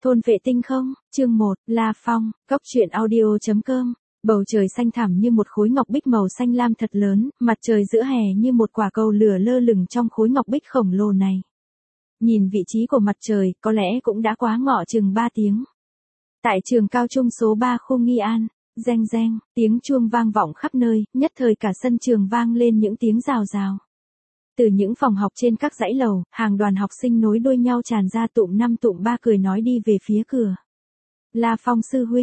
Thôn vệ tinh không, chương 1, La Phong, Cốc truyện audio.com. Bầu trời xanh thẳm như một khối ngọc bích màu xanh lam thật lớn, mặt trời giữa hè như một quả cầu lửa lơ lửng trong khối ngọc bích khổng lồ này. Nhìn vị trí của mặt trời, có lẽ cũng đã quá ngọ chừng 3 tiếng. Tại trường cao trung số 3 khu Nghi An, reng reng, tiếng chuông vang vọng khắp nơi, nhất thời cả sân trường vang lên những tiếng rào rào. Từ những phòng học trên các dãy lầu, hàng đoàn học sinh nối đuôi nhau tràn ra tụm 5 tụm 3 cười nói đi về phía cửa. La Phong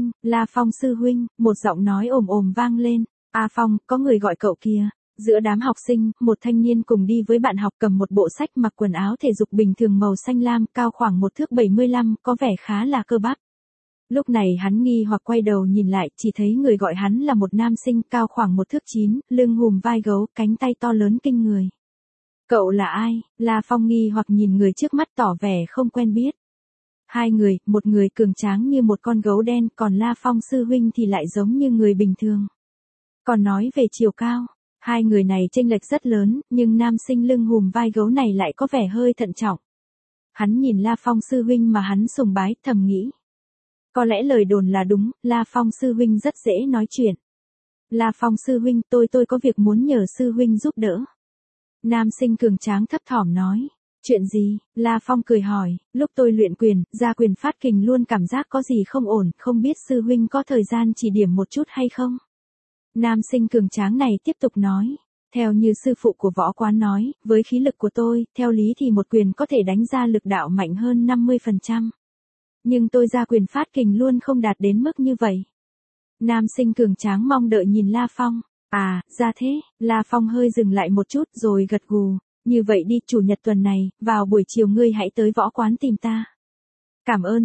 sư huynh, một giọng nói ồm ồm vang lên. A Phong, có người gọi cậu kìa. Giữa đám học sinh, một thanh niên cùng đi với bạn học cầm một bộ sách mặc quần áo thể dục bình thường màu xanh lam, cao khoảng 1,75 thước, có vẻ khá là cơ bắp. Lúc này hắn nghi hoặc quay đầu nhìn lại, chỉ thấy người gọi hắn là một nam sinh cao khoảng 1,9 thước, lưng hùm vai gấu, cánh tay to lớn kinh người. Cậu là ai? La Phong nghi hoặc nhìn người trước mắt tỏ vẻ không quen biết. Hai người, một người cường tráng như một con gấu đen, còn La Phong sư huynh thì lại giống như người bình thường. Còn nói về chiều cao, hai người này chênh lệch rất lớn, nhưng nam sinh lưng hùm vai gấu này lại có vẻ hơi thận trọng. Hắn nhìn La Phong sư huynh mà hắn sùng bái, thầm nghĩ. Có lẽ lời đồn là đúng, La Phong sư huynh rất dễ nói chuyện. La Phong sư huynh, tôi có việc muốn nhờ sư huynh giúp đỡ. Nam sinh cường tráng thấp thỏm nói. Chuyện gì? La Phong cười hỏi, lúc tôi luyện quyền, ra quyền phát kình luôn cảm giác có gì không ổn, không biết sư huynh có thời gian chỉ điểm một chút hay không? Nam sinh cường tráng này tiếp tục nói, theo như sư phụ của võ quán nói, với khí lực của tôi, theo lý thì một quyền có thể đánh ra lực đạo mạnh hơn 50%. Nhưng tôi ra quyền phát kình luôn không đạt đến mức như vậy. Nam sinh cường tráng mong đợi nhìn La Phong. À, ra thế, La Phong hơi dừng lại một chút rồi gật gù. Như vậy đi, chủ nhật tuần này, vào buổi chiều ngươi hãy tới võ quán tìm ta. Cảm ơn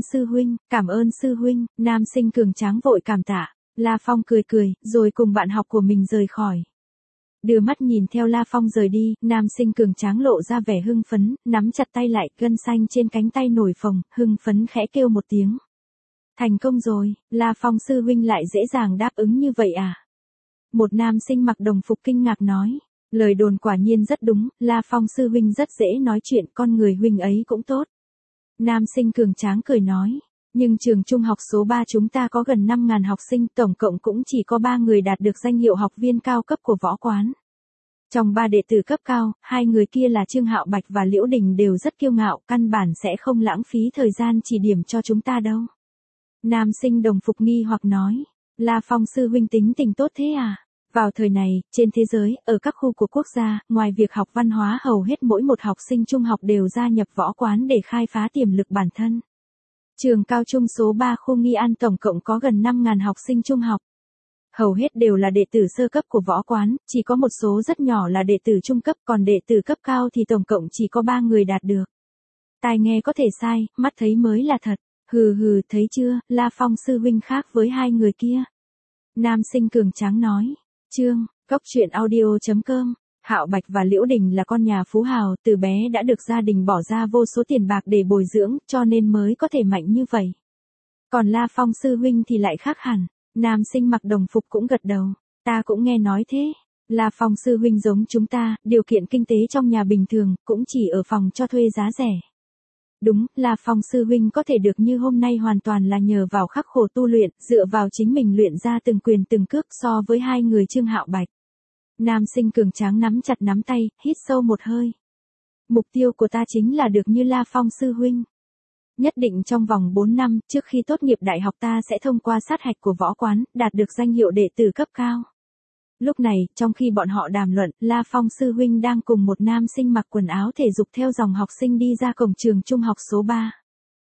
sư huynh, nam sinh cường tráng vội cảm tạ. La Phong cười, rồi cùng bạn học của mình rời khỏi. Đưa mắt nhìn theo La Phong rời đi, nam sinh cường tráng lộ ra vẻ hưng phấn, nắm chặt tay lại, gân xanh trên cánh tay nổi phồng, hưng phấn khẽ kêu một tiếng. Thành công rồi, La Phong sư huynh lại dễ dàng đáp ứng như vậy à? Một nam sinh mặc đồng phục kinh ngạc nói. Lời đồn quả nhiên rất đúng, La Phong sư huynh rất dễ nói chuyện, con người huynh ấy cũng tốt. Nam sinh cường tráng cười nói, nhưng trường trung học số 3 chúng ta có gần 5.000 học sinh, tổng cộng cũng chỉ có 3 người đạt được danh hiệu học viên cao cấp của võ quán. Trong 3 đệ tử cấp cao, 2 người kia là Trương Hạo Bạch và Liễu Đình đều rất kiêu ngạo, căn bản sẽ không lãng phí thời gian chỉ điểm cho chúng ta đâu. Nam sinh đồng phục nghi hoặc nói, La Phong sư huynh tính tình tốt thế à? Vào thời này, trên thế giới, ở các khu của quốc gia, ngoài việc học văn hóa hầu hết mỗi một học sinh trung học đều gia nhập võ quán để khai phá tiềm lực bản thân. Trường cao trung số 3 khu Nghi An tổng cộng có gần 5.000 học sinh trung học. Hầu hết đều là đệ tử sơ cấp của võ quán, chỉ có một số rất nhỏ là đệ tử trung cấp, còn đệ tử cấp cao thì tổng cộng chỉ có 3 người đạt được. Tai nghe có thể sai, mắt thấy mới là thật. Hừ, thấy chưa, La Phong sư huynh khác với 2 người kia. Nam sinh cường tráng nói. Chương, Cốc truyện audio.com. Hạo Bạch và Liễu Đình là con nhà phú hào, từ bé đã được gia đình bỏ ra vô số tiền bạc để bồi dưỡng, cho nên mới có thể mạnh như vậy. Còn La Phong sư huynh thì lại khác hẳn. Nam sinh mặc đồng phục cũng gật đầu. Ta cũng nghe nói thế. La Phong sư huynh giống chúng ta, điều kiện kinh tế trong nhà bình thường, cũng chỉ ở phòng cho thuê giá rẻ. Đúng, La Phong sư huynh có thể được như hôm nay hoàn toàn là nhờ vào khắc khổ tu luyện, dựa vào chính mình luyện ra từng quyền từng cước so với 2 người Trương Hạo Bạch. Nam sinh cường tráng nắm chặt nắm tay, hít sâu một hơi. Mục tiêu của ta chính là được như La Phong sư huynh. Nhất định trong vòng 4 năm, trước khi tốt nghiệp đại học ta sẽ thông qua sát hạch của võ quán, đạt được danh hiệu đệ tử cấp cao. Lúc này, trong khi bọn họ đàm luận, La Phong sư huynh đang cùng một nam sinh mặc quần áo thể dục theo dòng học sinh đi ra cổng trường trung học số 3.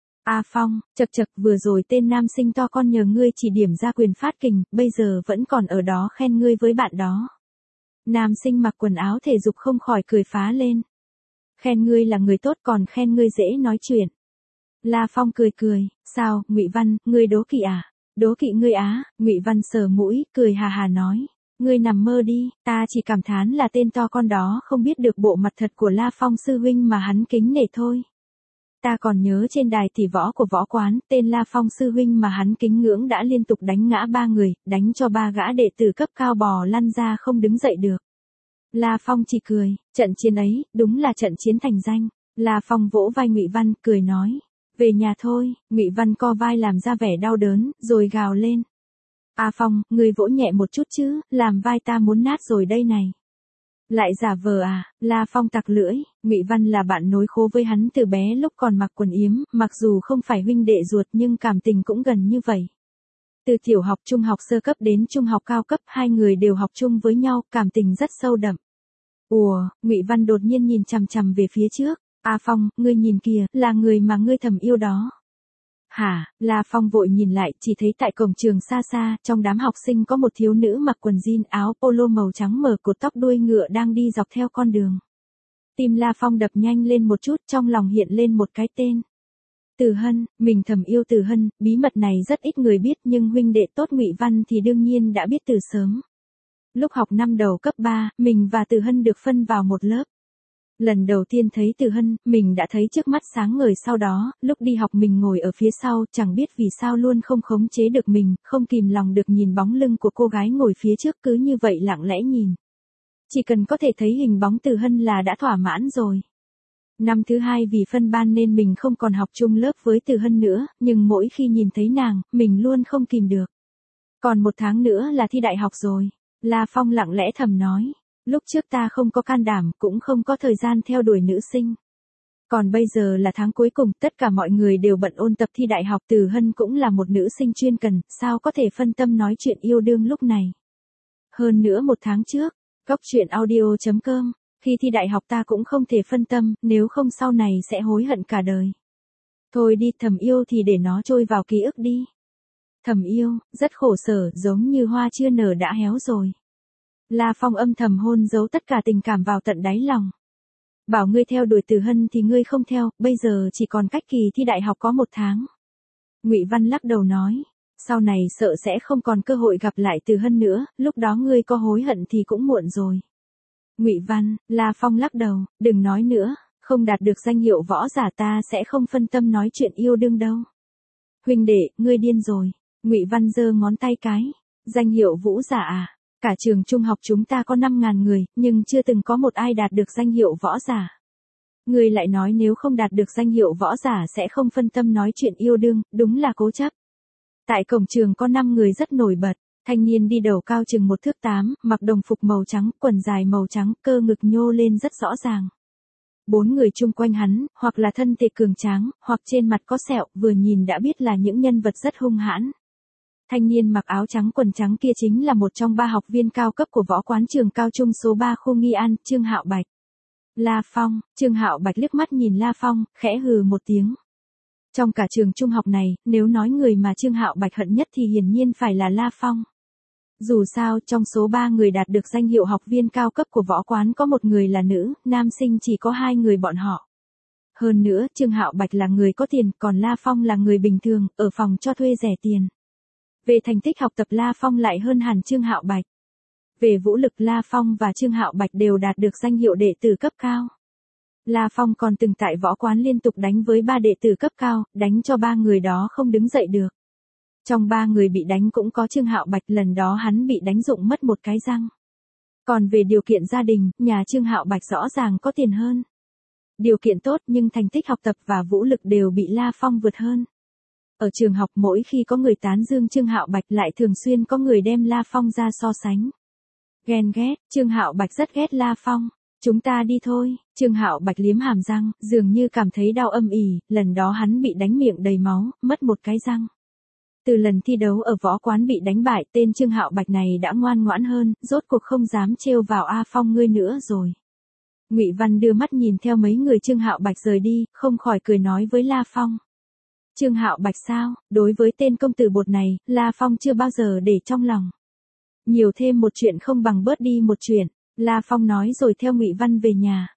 A Phong, chậc, vừa rồi tên nam sinh to con nhờ ngươi chỉ điểm ra quyền phát kình, bây giờ vẫn còn ở đó khen ngươi với bạn đó. Nam sinh mặc quần áo thể dục không khỏi cười phá lên. Khen ngươi là người tốt còn khen ngươi dễ nói chuyện. La Phong cười, sao, Ngụy Văn, ngươi đố kỵ à? Đố kỵ ngươi á? Ngụy Văn sờ mũi, cười hà nói. Ngươi nằm mơ đi, ta chỉ cảm thán là tên to con đó không biết được bộ mặt thật của La Phong sư huynh mà hắn kính nể thôi. Ta còn nhớ trên đài tỷ võ của võ quán, tên La Phong sư huynh mà hắn kính ngưỡng đã liên tục đánh ngã 3 người, đánh cho 3 gã đệ tử cấp cao bò lăn ra không đứng dậy được. La Phong chỉ cười, trận chiến ấy, đúng là trận chiến thành danh. La Phong vỗ vai Ngụy Văn, cười nói. Về nhà thôi, Ngụy Văn co vai làm ra vẻ đau đớn, rồi gào lên. A Phong, ngươi vỗ nhẹ một chút chứ, làm vai ta muốn nát rồi đây này. Lại giả vờ à, La Phong tặc lưỡi, Ngụy Văn là bạn nối khố với hắn từ bé lúc còn mặc quần yếm, mặc dù không phải huynh đệ ruột nhưng cảm tình cũng gần như vậy. Từ tiểu học trung học sơ cấp đến trung học cao cấp, hai người đều học chung với nhau, cảm tình rất sâu đậm. Ủa, Ngụy Văn đột nhiên nhìn chằm chằm về phía trước. A Phong, ngươi nhìn kìa, là người mà ngươi thầm yêu đó. Hả, La Phong vội nhìn lại, chỉ thấy tại cổng trường xa xa, trong đám học sinh có một thiếu nữ mặc quần jean áo polo màu trắng mở cột tóc đuôi ngựa đang đi dọc theo con đường. Tim La Phong đập nhanh lên một chút, trong lòng hiện lên một cái tên. Từ Hân, mình thầm yêu Từ Hân, bí mật này rất ít người biết nhưng huynh đệ tốt Ngụy Văn thì đương nhiên đã biết từ sớm. Lúc học năm đầu cấp 3, mình và Từ Hân được phân vào một lớp. Lần đầu tiên thấy Từ Hân, mình đã thấy trước mắt sáng ngời, sau đó, lúc đi học mình ngồi ở phía sau, chẳng biết vì sao luôn không khống chế được mình, không kìm lòng được nhìn bóng lưng của cô gái ngồi phía trước, cứ như vậy lặng lẽ nhìn. Chỉ cần có thể thấy hình bóng Từ Hân là đã thỏa mãn rồi. Năm thứ 2 vì phân ban nên mình không còn học chung lớp với Từ Hân nữa, nhưng mỗi khi nhìn thấy nàng, mình luôn không kìm được. Còn 1 tháng nữa là thi đại học rồi. La Phong lặng lẽ thầm nói. Lúc trước ta không có can đảm, cũng không có thời gian theo đuổi nữ sinh. Còn bây giờ là tháng cuối cùng, tất cả mọi người đều bận ôn tập thi đại học. Từ Hân cũng là một nữ sinh chuyên cần, sao có thể phân tâm nói chuyện yêu đương lúc này. Hơn nữa 1 tháng trước, Góc Chuyện Audio.com, khi thi đại học ta cũng không thể phân tâm, nếu không sau này sẽ hối hận cả đời. Thôi đi, thầm yêu thì để nó trôi vào ký ức đi. Thầm yêu, rất khổ sở, giống như hoa chưa nở đã héo rồi. La Phong âm thầm hôn giấu tất cả tình cảm vào tận đáy lòng. Bảo ngươi theo đuổi Từ Hân thì ngươi không theo, bây giờ chỉ còn cách kỳ thi đại học có 1 tháng. Ngụy Văn lắc đầu nói, sau này sợ sẽ không còn cơ hội gặp lại Từ Hân nữa, lúc đó ngươi có hối hận thì cũng muộn rồi. Ngụy Văn, La Phong lắc đầu, đừng nói nữa, không đạt được danh hiệu võ giả ta sẽ không phân tâm nói chuyện yêu đương đâu. Huynh đệ, ngươi điên rồi. Ngụy Văn giơ ngón tay cái, danh hiệu vũ giả à? Cả trường trung học chúng ta có 5.000 người, nhưng chưa từng có một ai đạt được danh hiệu võ giả. Người lại nói nếu không đạt được danh hiệu võ giả sẽ không phân tâm nói chuyện yêu đương, đúng là cố chấp. Tại cổng trường có 5 người rất nổi bật, thanh niên đi đầu cao chừng 1 thước 8, mặc đồng phục màu trắng, quần dài màu trắng, cơ ngực nhô lên rất rõ ràng. 4 người chung quanh hắn, hoặc là thân thể cường tráng, hoặc trên mặt có sẹo, vừa nhìn đã biết là những nhân vật rất hung hãn. Thanh niên mặc áo trắng quần trắng kia chính là một trong 3 học viên cao cấp của võ quán trường cao trung số 3 khu Nghi An, Trương Hạo Bạch. La Phong, Trương Hạo Bạch liếc mắt nhìn La Phong, khẽ hừ một tiếng. Trong cả trường trung học này, nếu nói người mà Trương Hạo Bạch hận nhất thì hiển nhiên phải là La Phong. Dù sao, trong số 3 người đạt được danh hiệu học viên cao cấp của võ quán có 1 người là nữ, nam sinh chỉ có 2 người bọn họ. Hơn nữa, Trương Hạo Bạch là người có tiền, còn La Phong là người bình thường, ở phòng cho thuê rẻ tiền. Về thành tích học tập La Phong lại hơn hẳn Trương Hạo Bạch. Về vũ lực La Phong và Trương Hạo Bạch đều đạt được danh hiệu đệ tử cấp cao. La Phong còn từng tại võ quán liên tục đánh với 3 đệ tử cấp cao, đánh cho 3 người đó không đứng dậy được. Trong 3 người bị đánh cũng có Trương Hạo Bạch, lần đó hắn bị đánh rụng mất một cái răng. Còn về điều kiện gia đình, nhà Trương Hạo Bạch rõ ràng có tiền hơn. Điều kiện tốt nhưng thành tích học tập và vũ lực đều bị La Phong vượt hơn. Ở trường học mỗi khi có người tán dương Trương Hạo Bạch lại thường xuyên có người đem La Phong ra so sánh. Ghen ghét, Trương Hạo Bạch rất ghét La Phong. Chúng ta đi thôi, Trương Hạo Bạch liếm hàm răng, dường như cảm thấy đau âm ỉ, lần đó hắn bị đánh miệng đầy máu, mất một cái răng. Từ lần thi đấu ở võ quán bị đánh bại, tên Trương Hạo Bạch này đã ngoan ngoãn hơn, rốt cuộc không dám trêu vào A Phong ngươi nữa rồi. Ngụy Văn đưa mắt nhìn theo mấy người Trương Hạo Bạch rời đi, không khỏi cười nói với La Phong. Trương Hạo Bạch sao, đối với tên công tử bột này, La Phong chưa bao giờ để trong lòng. Nhiều thêm một chuyện không bằng bớt đi một chuyện, La Phong nói rồi theo Ngụy Văn về nhà.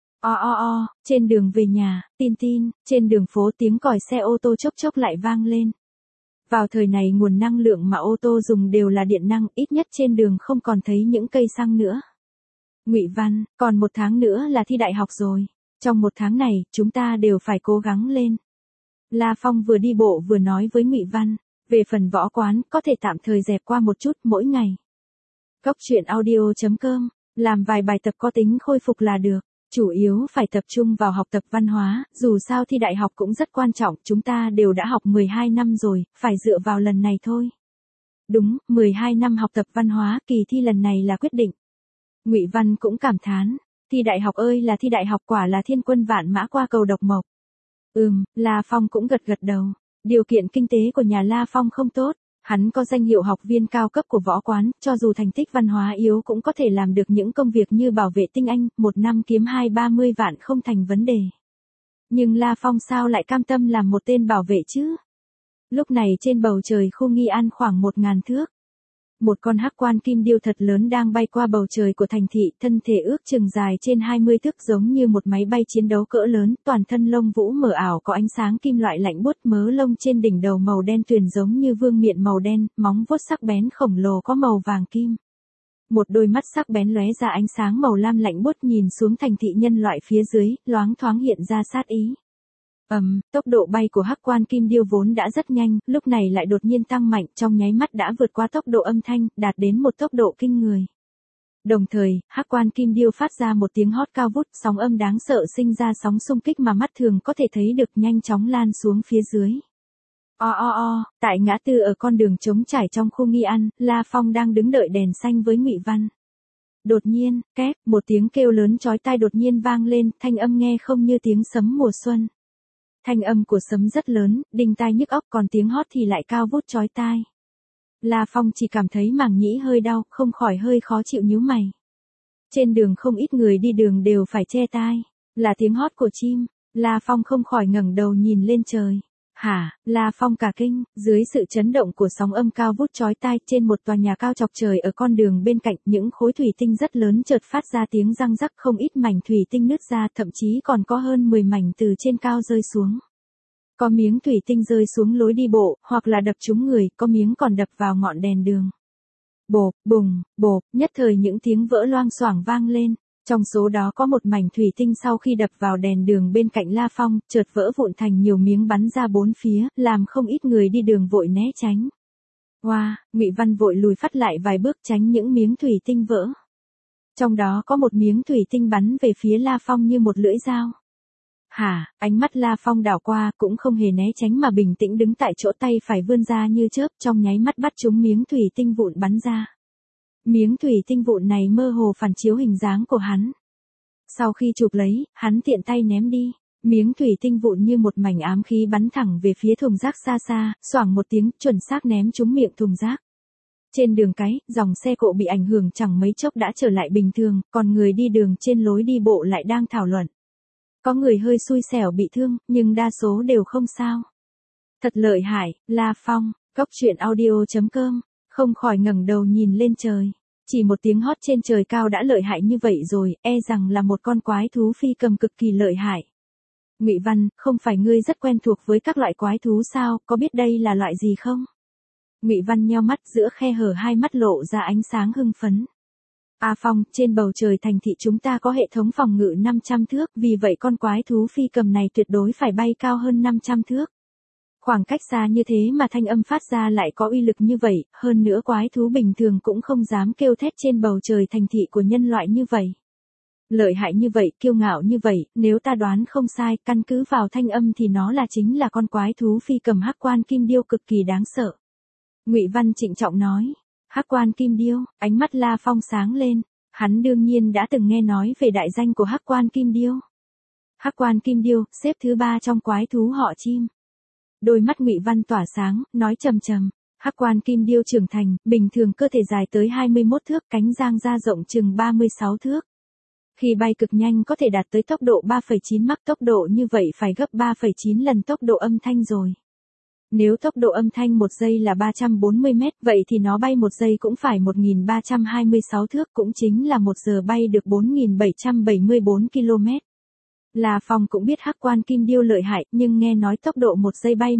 Trên đường về nhà, tin, trên đường phố tiếng còi xe ô tô chốc chốc lại vang lên. Vào thời này nguồn năng lượng mà ô tô dùng đều là điện năng, ít nhất trên đường không còn thấy những cây xăng nữa. Ngụy Văn, còn 1 tháng nữa là thi đại học rồi. Trong 1 tháng này, chúng ta đều phải cố gắng lên. La Phong vừa đi bộ vừa nói với Ngụy Văn, về phần võ quán, có thể tạm thời dẹp qua một chút mỗi ngày. Góc Chuyện Audio.com, làm vài bài tập có tính khôi phục là được. Chủ yếu phải tập trung vào học tập văn hóa, dù sao thi đại học cũng rất quan trọng, chúng ta đều đã học 12 năm rồi, phải dựa vào lần này thôi. Đúng, 12 năm học tập văn hóa, kỳ thi lần này là quyết định. Ngụy Văn cũng cảm thán, thi đại học ơi là thi đại học, quả là thiên quân vạn mã qua cầu độc mộc. La Phong cũng gật gật đầu. Điều kiện kinh tế của nhà La Phong không tốt, hắn có danh hiệu học viên cao cấp của võ quán, cho dù thành tích văn hóa yếu cũng có thể làm được những công việc như bảo vệ tinh anh, một năm kiếm 20-30 vạn không thành vấn đề. Nhưng La Phong sao lại cam tâm làm một tên bảo vệ chứ? Lúc này trên bầu trời khu Nghi An khoảng 1000 thước. Một con hắc quan kim điêu thật lớn đang bay qua bầu trời của thành thị, thân thể ước chừng dài trên 20 thước giống như một máy bay chiến đấu cỡ lớn, toàn thân lông vũ mờ ảo có ánh sáng kim loại lạnh buốt, mớ lông trên đỉnh đầu màu đen tuyền giống như vương miện màu đen, móng vuốt sắc bén khổng lồ có màu vàng kim. Một đôi mắt sắc bén lóe ra ánh sáng màu lam lạnh buốt nhìn xuống thành thị nhân loại phía dưới, loáng thoáng hiện ra sát ý. Tốc độ bay của hắc quan kim điêu vốn đã rất nhanh, lúc này lại đột nhiên tăng mạnh, trong nháy mắt đã vượt qua tốc độ âm thanh, đạt đến một tốc độ kinh người. Đồng thời, hắc quan kim điêu phát ra một tiếng hót cao vút, sóng âm đáng sợ sinh ra sóng xung kích mà mắt thường có thể thấy được, nhanh chóng lan xuống phía dưới. Tại ngã tư ở con đường trống trải trong khu Nghi An, La Phong đang đứng đợi đèn xanh với Ngụy Văn. Đột nhiên, một tiếng kêu lớn chói tai đột nhiên vang lên, thanh âm nghe không như tiếng sấm mùa xuân. Thanh âm của sấm rất lớn, đinh tai nhức óc, còn tiếng hót thì lại cao vút chói tai. La Phong chỉ cảm thấy màng nhĩ hơi đau, không khỏi hơi khó chịu nhíu mày. Trên đường không ít người đi đường đều phải che tai, là tiếng hót của chim. La Phong không khỏi ngẩng đầu nhìn lên trời. Hả? La Phong cả kinh, dưới sự chấn động của sóng âm cao vút chói tai, trên một tòa nhà cao chọc trời ở con đường bên cạnh, những khối thủy tinh rất lớn chợt phát ra tiếng răng rắc, không ít mảnh thủy tinh nứt ra, thậm chí còn có hơn 10 mảnh từ trên cao rơi xuống. Có miếng thủy tinh rơi xuống lối đi bộ, hoặc là đập trúng người, có miếng còn đập vào ngọn đèn đường. Bộp, bùng, bộp, nhất thời những tiếng vỡ loang xoảng vang lên. Trong số đó có một mảnh thủy tinh sau khi đập vào đèn đường bên cạnh La Phong, chợt vỡ vụn thành nhiều miếng bắn ra bốn phía, làm không ít người đi đường vội né tránh. Ngụy Văn vội lùi phát lại vài bước tránh những miếng thủy tinh vỡ. Trong đó có một miếng thủy tinh bắn về phía La Phong như một lưỡi dao. Hả? Ánh mắt La Phong đảo qua, cũng không hề né tránh mà bình tĩnh đứng tại chỗ, tay phải vươn ra như chớp, trong nháy mắt bắt trúng miếng thủy tinh vụn bắn ra. Miếng thủy tinh vụn này mơ hồ phản chiếu hình dáng của hắn. Sau khi chụp lấy, hắn tiện tay ném đi. Miếng thủy tinh vụn như một mảnh ám khí bắn thẳng về phía thùng rác xa xa, xoảng một tiếng, chuẩn xác ném trúng miệng thùng rác. Trên đường cái, dòng xe cộ bị ảnh hưởng chẳng mấy chốc đã trở lại bình thường, còn người đi đường trên lối đi bộ lại đang thảo luận. Có người hơi xui xẻo bị thương, nhưng đa số đều không sao. Thật lợi hại, La Phong. Cốc.audio.com không khỏi ngẩng đầu nhìn lên trời. Chỉ một tiếng hót trên trời cao đã lợi hại như vậy rồi, e rằng là một con quái thú phi cầm cực kỳ lợi hại. Ngụy Văn, không phải ngươi rất quen thuộc với các loại quái thú sao, có biết đây là loại gì không? Ngụy Văn nheo mắt, giữa khe hở hai mắt lộ ra ánh sáng hưng phấn. Phong, trên bầu trời thành thị chúng ta có hệ thống phòng ngự 500 thước, vì vậy con quái thú phi cầm này tuyệt đối phải bay cao hơn 500 thước. Khoảng cách xa như thế mà thanh âm phát ra lại có uy lực như vậy, hơn nữa quái thú bình thường cũng không dám kêu thét trên bầu trời thành thị của nhân loại như vậy. Lợi hại như vậy, kiêu ngạo như vậy, nếu ta đoán không sai, căn cứ vào thanh âm thì nó chính là con quái thú phi cầm hắc quan kim điêu cực kỳ đáng sợ. Ngụy Văn trịnh trọng nói, hắc quan kim điêu, ánh mắt La Phong sáng lên, hắn đương nhiên đã từng nghe nói về đại danh của hắc quan kim điêu. Hắc quan kim điêu, xếp thứ 3 trong quái thú họ chim. Đôi mắt Ngụy Văn tỏa sáng, nói trầm trầm, hắc quan kim điêu trưởng thành, bình thường cơ thể dài tới 21 thước, cánh dang ra rộng chừng 36 thước. Khi bay cực nhanh có thể đạt tới tốc độ 3,9 mach, tốc độ như vậy phải gấp 3,9 lần tốc độ âm thanh rồi. Nếu tốc độ âm thanh 1 giây là 340 mét, vậy thì nó bay 1 giây cũng phải 1326 thước, cũng chính là 1 giờ bay được 4774 km. La Phong cũng biết hắc quan kim điêu lợi hại, nhưng nghe nói tốc độ 1 giây bay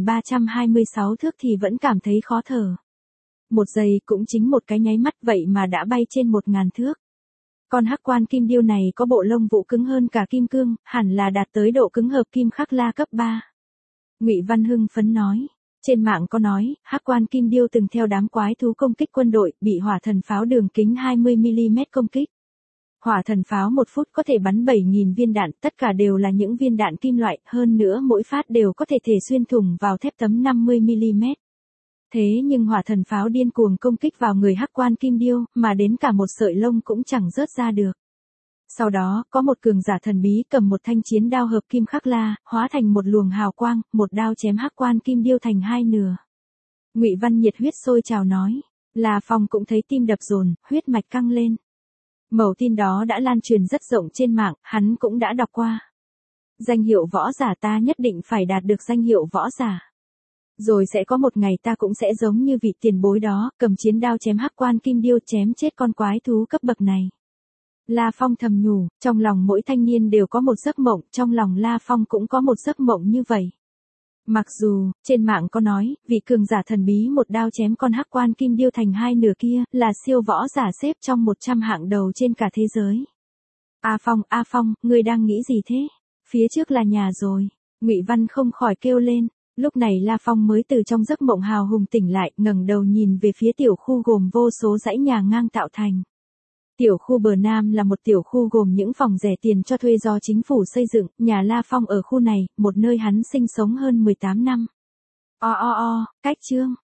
1326 thước thì vẫn cảm thấy khó thở. 1 giây cũng chính một cái nháy mắt, vậy mà đã bay trên 1000 thước. Con hắc quan kim điêu này có bộ lông vũ cứng hơn cả kim cương, hẳn là đạt tới độ cứng hợp kim khắc la cấp 3. Ngụy Văn hưng phấn nói, trên mạng có nói, hắc quan kim điêu từng theo đám quái thú công kích quân đội, bị hỏa thần pháo đường kính 20 mm công kích. Hỏa thần pháo 1 phút có thể bắn 7.000 viên đạn, tất cả đều là những viên đạn kim loại, hơn nữa mỗi phát đều có thể xuyên thủng vào thép tấm 50mm. Thế nhưng hỏa thần pháo điên cuồng công kích vào người Hắc Quan Kim Điêu, mà đến cả một sợi lông cũng chẳng rớt ra được. Sau đó, có một cường giả thần bí cầm một thanh chiến đao hợp kim khắc la, hóa thành một luồng hào quang, một đao chém Hắc Quan Kim Điêu thành 2 nửa. Ngụy Văn nhiệt huyết sôi trào nói, La Phong cũng thấy tim đập dồn, huyết mạch căng lên. Mẩu tin đó đã lan truyền rất rộng trên mạng, hắn cũng đã đọc qua. Danh hiệu võ giả, ta nhất định phải đạt được danh hiệu võ giả. Rồi sẽ có một ngày ta cũng sẽ giống như vị tiền bối đó, cầm chiến đao chém Hắc Quan Kim Điêu, chém chết con quái thú cấp bậc này. La Phong thầm nhủ, trong lòng mỗi thanh niên đều có một giấc mộng, trong lòng La Phong cũng có một giấc mộng như vậy. Mặc dù, trên mạng có nói, vị cường giả thần bí một đao chém con Hắc Quan Kim Điêu thành 2 nửa kia, là siêu võ giả xếp trong 100 hạng đầu trên cả thế giới. A Phong, ngươi đang nghĩ gì thế? Phía trước là nhà rồi. Ngụy Văn không khỏi kêu lên. Lúc này La Phong mới từ trong giấc mộng hào hùng tỉnh lại, ngẩng đầu nhìn về phía tiểu khu gồm vô số dãy nhà ngang tạo thành. Tiểu khu bờ Nam là một tiểu khu gồm những phòng rẻ tiền cho thuê do chính phủ xây dựng, nhà La Phong ở khu này, một nơi hắn sinh sống hơn 18 năm. Cách chương